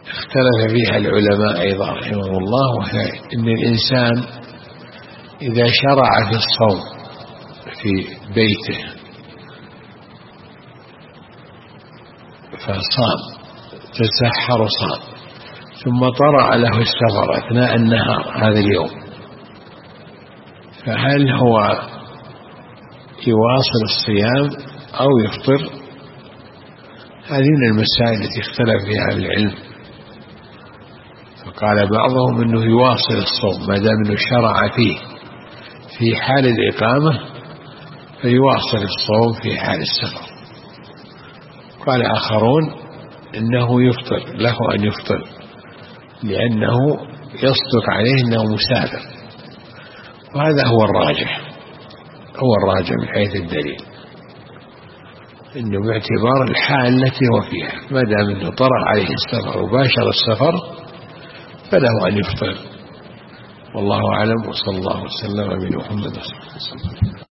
اختلف فيها العلماء أيضا رحمه الله، وهي إن الإنسان إذا شرع في الصوم في بيته فصام تسحر وصام، ثم طرأ له السفر أثناء النهار هذا اليوم، فهل هو يواصل الصيام أو يفطر؟ هذه من المسائل التي اختلف فيها أهل العلم، فقال بعضهم أنه يواصل الصوم ما دام أنه شرع فيه في حال الإقامة فيواصل الصوم في حال السفر. قال آخرون إنه يفطر، له أن يفطر لأنه يصدق عليه أنه مسافر، وهذا هو الراجح، هو الراجح من حيث الدليل، إنه باعتبار الحال التي هو فيها ما دام أنه طرأ عليه السفر وباشر السفر فله أن يفطر. والله أعلم، وصلى الله وسلم على محمد صلى الله عليه وسلم.